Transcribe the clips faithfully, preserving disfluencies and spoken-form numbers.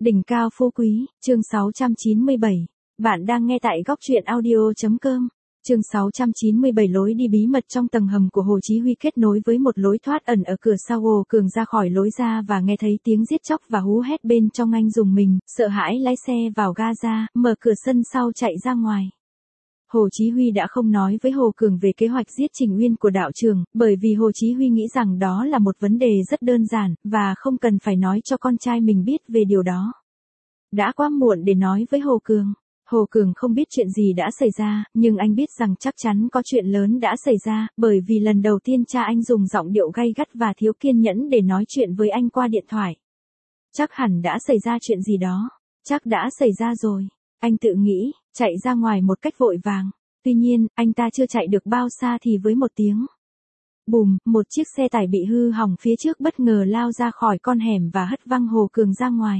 Đỉnh cao phú quý, chương sáu trăm chín mươi bảy. Bạn đang nghe tại góc truyện audio.com. Chương sáu trăm chín mươi bảy lối đi bí mật trong tầng hầm của Hồ Chí Huy kết nối với một lối thoát ẩn ở cửa sau. Hồ Cường ra khỏi lối ra và nghe thấy tiếng giết chóc và hú hét bên trong, anh dùng mình, sợ hãi lái xe vào ga ra, mở cửa sân sau chạy ra ngoài. Hồ Chí Huy đã không nói với Hồ Cường về kế hoạch giết Trình Uyên của đạo trưởng, bởi vì Hồ Chí Huy nghĩ rằng đó là một vấn đề rất đơn giản, và không cần phải nói cho con trai mình biết về điều đó. Đã quá muộn để nói với Hồ Cường. Hồ Cường không biết chuyện gì đã xảy ra, nhưng anh biết rằng chắc chắn có chuyện lớn đã xảy ra, bởi vì lần đầu tiên cha anh dùng giọng điệu gay gắt và thiếu kiên nhẫn để nói chuyện với anh qua điện thoại. Chắc hẳn đã xảy ra chuyện gì đó. Chắc đã xảy ra rồi. Anh tự nghĩ, chạy ra ngoài một cách vội vàng. Tuy nhiên, anh ta chưa chạy được bao xa thì với một tiếng bùm, một chiếc xe tải bị hư hỏng phía trước bất ngờ lao ra khỏi con hẻm và hất văng Hồ Cường ra ngoài.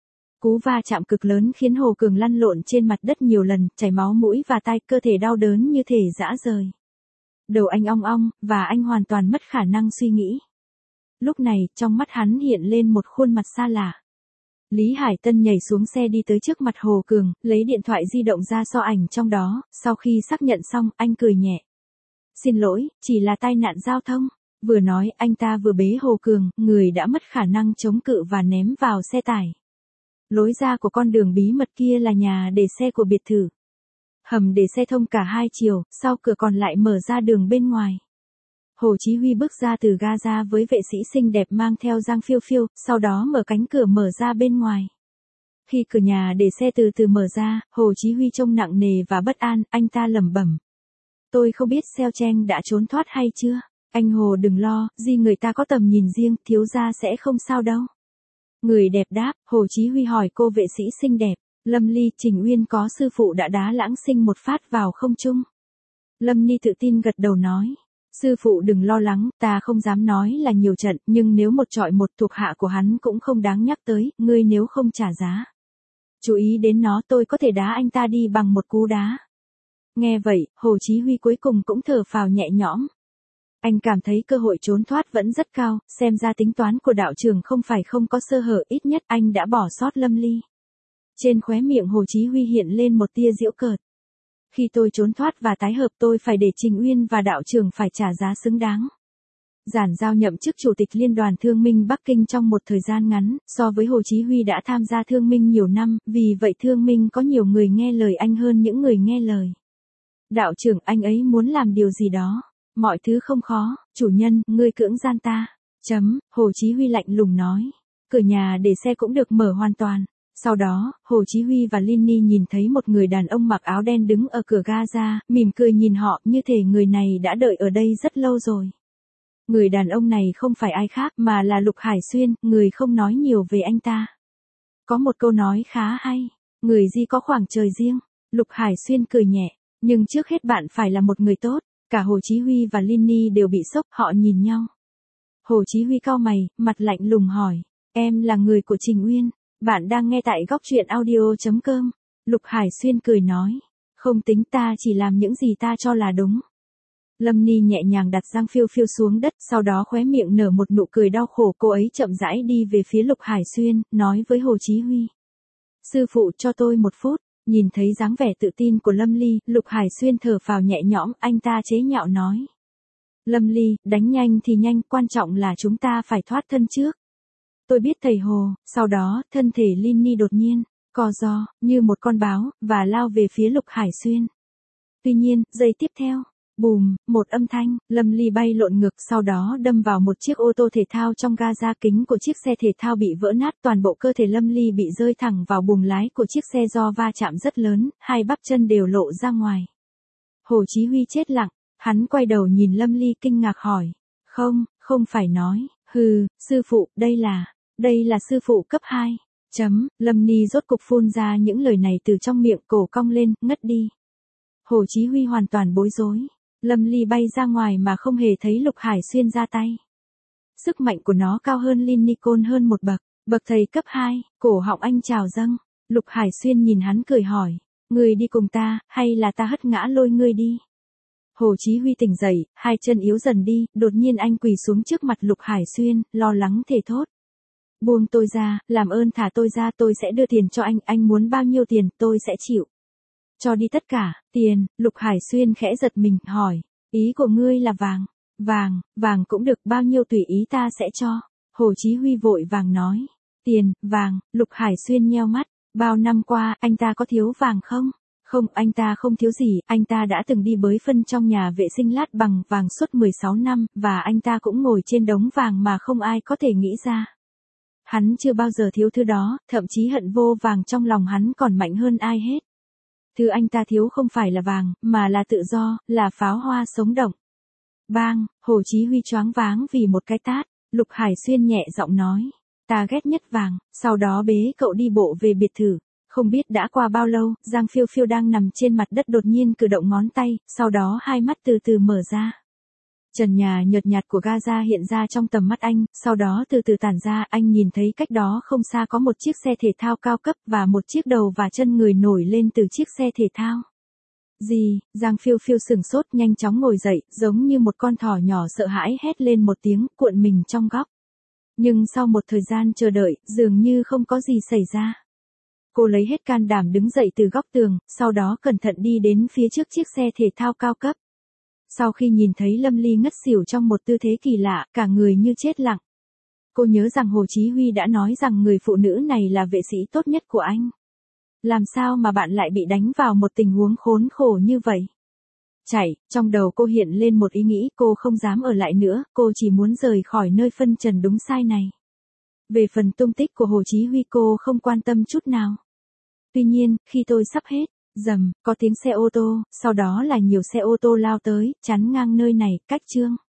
Cú va chạm cực lớn khiến Hồ Cường lăn lộn trên mặt đất nhiều lần, chảy máu mũi và tai, cơ thể đau đớn như thể rã rời. Đầu anh ong ong, và anh hoàn toàn mất khả năng suy nghĩ. Lúc này, trong mắt hắn hiện lên một khuôn mặt xa lạ. Lý Hải Tân nhảy xuống xe đi tới trước mặt Hồ Cường, lấy điện thoại di động ra so ảnh trong đó, sau khi xác nhận xong, anh cười nhẹ. Xin lỗi, chỉ là tai nạn giao thông. Vừa nói, anh ta vừa bế Hồ Cường, người đã mất khả năng chống cự và ném vào xe tải. Lối ra của con đường bí mật kia là nhà để xe của biệt thự. Hầm để xe thông cả hai chiều, sau cửa còn lại mở ra đường bên ngoài. Hồ Chí Huy bước ra từ ga ra với vệ sĩ xinh đẹp mang theo Giang Phiêu Phiêu, sau đó mở cánh cửa mở ra bên ngoài. Khi cửa nhà để xe từ từ mở ra, Hồ Chí Huy trông nặng nề và bất an, anh ta lẩm bẩm. Tôi không biết Seo Cheng đã trốn thoát hay chưa. Anh Hồ đừng lo, Di người ta có tầm nhìn riêng, thiếu gia sẽ không sao đâu. Người đẹp đáp, Hồ Chí Huy hỏi cô vệ sĩ xinh đẹp, Lâm Ly, Trình Uyên có sư phụ đã đá lãng sinh một phát vào không trung. Lâm Ni tự tin gật đầu nói. Sư phụ đừng lo lắng, ta không dám nói là nhiều trận, nhưng nếu một trọi một thuộc hạ của hắn cũng không đáng nhắc tới, ngươi nếu không trả giá. Chú ý đến nó, tôi có thể đá anh ta đi bằng một cú đá. Nghe vậy, Hồ Chí Huy cuối cùng cũng thở phào nhẹ nhõm. Anh cảm thấy cơ hội trốn thoát vẫn rất cao, xem ra tính toán của đạo trưởng không phải không có sơ hở, ít nhất anh đã bỏ sót Lâm Ly. Trên khóe miệng Hồ Chí Huy hiện lên một tia giễu cợt. Khi tôi trốn thoát và tái hợp tôi phải để Trình Uyên và đạo trưởng phải trả giá xứng đáng. Giản Giao nhậm chức chủ tịch Liên đoàn Thương minh Bắc Kinh trong một thời gian ngắn, so với Hồ Chí Huy đã tham gia thương minh nhiều năm, vì vậy thương minh có nhiều người nghe lời anh hơn những người nghe lời. Đạo trưởng, anh ấy muốn làm điều gì đó. Mọi thứ không khó, chủ nhân, ngươi cưỡng gian ta. Chấm, Hồ Chí Huy lạnh lùng nói. Cửa nhà để xe cũng được mở hoàn toàn. Sau đó, Hồ Chí Huy và Linny nhìn thấy một người đàn ông mặc áo đen đứng ở cửa ga ra, mỉm cười nhìn họ, như thể người này đã đợi ở đây rất lâu rồi. Người đàn ông này không phải ai khác mà là Lục Hải Xuyên, người không nói nhiều về anh ta. Có một câu nói khá hay, người Di có khoảng trời riêng. Lục Hải Xuyên cười nhẹ, nhưng trước hết bạn phải là một người tốt. Cả Hồ Chí Huy và Linny đều bị sốc, họ nhìn nhau. Hồ Chí Huy cau mày, mặt lạnh lùng hỏi, em là người của Trình Uyên. Bạn đang nghe tại góc truyện audio.com. Lục Hải Xuyên cười nói, không tính, ta chỉ làm những gì ta cho là đúng. Lâm Ni nhẹ nhàng đặt Giang Phiêu Phiêu xuống đất, sau đó khóe miệng nở một nụ cười đau khổ, cô ấy chậm rãi đi về phía Lục Hải Xuyên, nói với Hồ Chí Huy. Sư phụ cho tôi một phút. Nhìn thấy dáng vẻ tự tin của Lâm Ly, Lục Hải Xuyên thở phào nhẹ nhõm, anh ta chế nhạo nói. Lâm Ly, đánh nhanh thì nhanh, quan trọng là chúng ta phải thoát thân trước. Tôi biết thầy Hồ, sau đó, thân thể Linny đột nhiên, co ro, như một con báo, và lao về phía Lục Hải Xuyên. Tuy nhiên, giây tiếp theo, bùm, một âm thanh, Lâm Ly bay lộn ngược, sau đó đâm vào một chiếc ô tô thể thao trong ga ra, kính của chiếc xe thể thao bị vỡ nát, toàn bộ cơ thể Lâm Ly bị rơi thẳng vào buồng lái của chiếc xe do va chạm rất lớn, hai bắp chân đều lộ ra ngoài. Hồ Chí Huy chết lặng, hắn quay đầu nhìn Lâm Ly kinh ngạc hỏi, không, không phải nói, hừ, sư phụ, đây là, đây là sư phụ cấp hai. Chấm, Lâm Ly rốt cục phun ra những lời này từ trong miệng, cổ cong lên, ngất đi. Hồ Chí Huy hoàn toàn bối rối. Lâm Ly bay ra ngoài mà không hề thấy Lục Hải Xuyên ra tay. Sức mạnh của nó cao hơn Linny Côn hơn một bậc, bậc thầy cấp hai, cổ họng anh trào dâng. Lục Hải Xuyên nhìn hắn cười hỏi, ngươi đi cùng ta, hay là ta hất ngã lôi ngươi đi? Hồ Chí Huy tỉnh dậy, hai chân yếu dần đi, đột nhiên anh quỳ xuống trước mặt Lục Hải Xuyên, lo lắng thề thốt. Buông tôi ra, làm ơn thả tôi ra, tôi sẽ đưa tiền cho anh, anh muốn bao nhiêu tiền, tôi sẽ chịu. Cho đi tất cả, tiền, Lục Hải Xuyên khẽ giật mình, hỏi, ý của ngươi là vàng, vàng, vàng cũng được, bao nhiêu tùy ý ta sẽ cho. Hồ Chí Huy vội vàng nói, tiền, vàng, Lục Hải Xuyên nheo mắt, bao năm qua, anh ta có thiếu vàng không? Không, anh ta không thiếu gì, anh ta đã từng đi bới phân trong nhà vệ sinh lát bằng vàng suốt mười sáu năm, và anh ta cũng ngồi trên đống vàng mà không ai có thể nghĩ ra. Hắn chưa bao giờ thiếu thứ đó, thậm chí hận vô vàng trong lòng hắn còn mạnh hơn ai hết. Thứ anh ta thiếu không phải là vàng, mà là tự do, là pháo hoa sống động. Bang, Hồ Chí Huy choáng váng vì một cái tát, Lục Hải Xuyên nhẹ giọng nói, ta ghét nhất vàng, sau đó bế cậu đi bộ về biệt thự. Không biết đã qua bao lâu, Giang Phiêu Phiêu đang nằm trên mặt đất đột nhiên cử động ngón tay, sau đó hai mắt từ từ mở ra. Trần nhà nhợt nhạt của Gaza hiện ra trong tầm mắt anh, sau đó từ từ tản ra, anh nhìn thấy cách đó không xa có một chiếc xe thể thao cao cấp và một chiếc đầu và chân người nổi lên từ chiếc xe thể thao. Gì, Giang Phiêu Phiêu sừng sốt nhanh chóng ngồi dậy, giống như một con thỏ nhỏ sợ hãi hét lên một tiếng, cuộn mình trong góc. Nhưng sau một thời gian chờ đợi, dường như không có gì xảy ra. Cô lấy hết can đảm đứng dậy từ góc tường, sau đó cẩn thận đi đến phía trước chiếc xe thể thao cao cấp. Sau khi nhìn thấy Lâm Ly ngất xỉu trong một tư thế kỳ lạ, cả người như chết lặng. Cô nhớ rằng Hồ Chí Huy đã nói rằng người phụ nữ này là vệ sĩ tốt nhất của anh. Làm sao mà bạn lại bị đánh vào một tình huống khốn khổ như vậy? Chạy, trong đầu cô hiện lên một ý nghĩ, cô không dám ở lại nữa, cô chỉ muốn rời khỏi nơi phân trần đúng sai này. Về phần tung tích của Hồ Chí Huy cô không quan tâm chút nào. Tuy nhiên, khi tôi sắp hết, rầm, có tiếng xe ô tô, sau đó là nhiều xe ô tô lao tới, chắn ngang nơi này, cách Trương